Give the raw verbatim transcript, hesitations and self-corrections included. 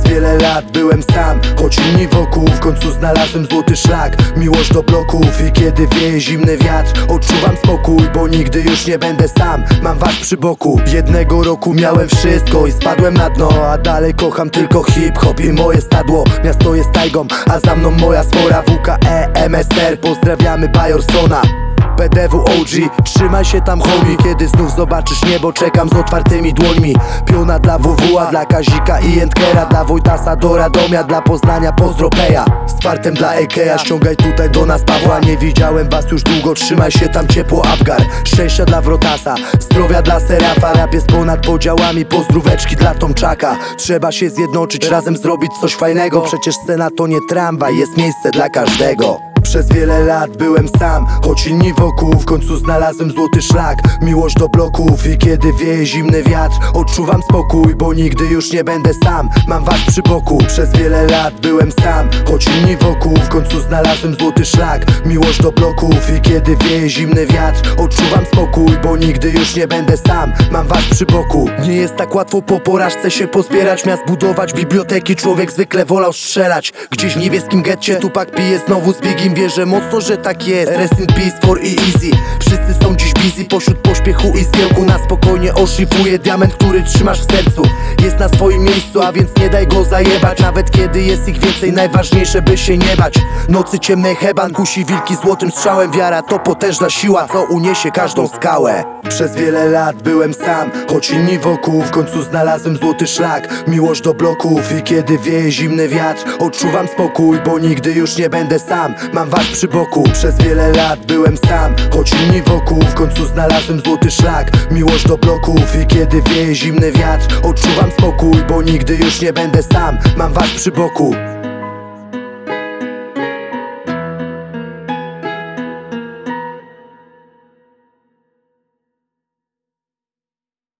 wiele lat byłem sam, choć inni wokół. W końcu znalazłem złoty szlak, miłość do bloków. I kiedy wieje zimny wiatr, odczuwam spokój, bo nigdy już nie będę sam, mam was przy boku. Jednego roku miałem wszystko i spadłem na dno, a dalej kocham tylko hip-hop i moje stadło. Miasto jest tajgą, a za mną moja sfora. W K E M S R, pozdrawiamy Bajorsona. P D W O G, trzymaj się tam homie. Kiedy znów zobaczysz niebo, czekam z otwartymi dłońmi. Piona dla W W A, dla Kazika i Entkera, dla Wojtasa do Radomia, dla Poznania pozdro Peja. Z fartem dla Ekeja, ściągaj tutaj do nas Pawła. Nie widziałem was już długo, trzymaj się tam ciepło Apgar. Szczęścia dla Wrotasa, zdrowia dla Serafa. Rap jest ponad podziałami, pozdróweczki dla Tomczaka. Trzeba się zjednoczyć, razem zrobić coś fajnego. Przecież scena to nie tramwaj, jest miejsce dla każdego. Przez wiele lat byłem sam, choć inni wokół. W końcu znalazłem złoty szlak, miłość do bloków. I kiedy wieje zimny wiatr, odczuwam spokój, bo nigdy już nie będę sam, mam was przy boku. Przez wiele lat byłem sam, choć inni wokół. W końcu znalazłem złoty szlak, miłość do bloków. I kiedy wieje zimny wiatr, odczuwam spokój, bo nigdy już nie będę sam, mam was przy boku. Nie jest tak łatwo po porażce się pozbierać, miast budować, biblioteki człowiek zwykle wolał strzelać. Gdzieś w niebieskim getcie Tupac pije znowu z Bigiem. Wierzę mocno, że tak jest. Rest in peace for Easy. Wszyscy są dziś busy, pośród pośpiechu i zgiełku. Na spokojnie oszlifuję diament, który trzymasz w sercu. Jest na swoim miejscu, a więc nie daj go zajebać. Nawet kiedy jest ich więcej, najważniejsze by się nie bać. Nocy ciemnej heban kusi wilki złotym strzałem. Wiara to potężna siła, co uniesie każdą skałę. Przez wiele lat byłem sam, choć inni wokół. W końcu znalazłem złoty szlak, miłość do bloków. I kiedy wieje zimny wiatr, odczuwam spokój, bo nigdy już nie będę sam, mam was przy boku. Przez wiele lat byłem sam, choć inni wokół. W końcu znalazłem złoty szlak, miłość do bloków. I kiedy wieje zimny wiatr, odczuwam spokój, bo nigdy już nie będę sam, mam was przy boku.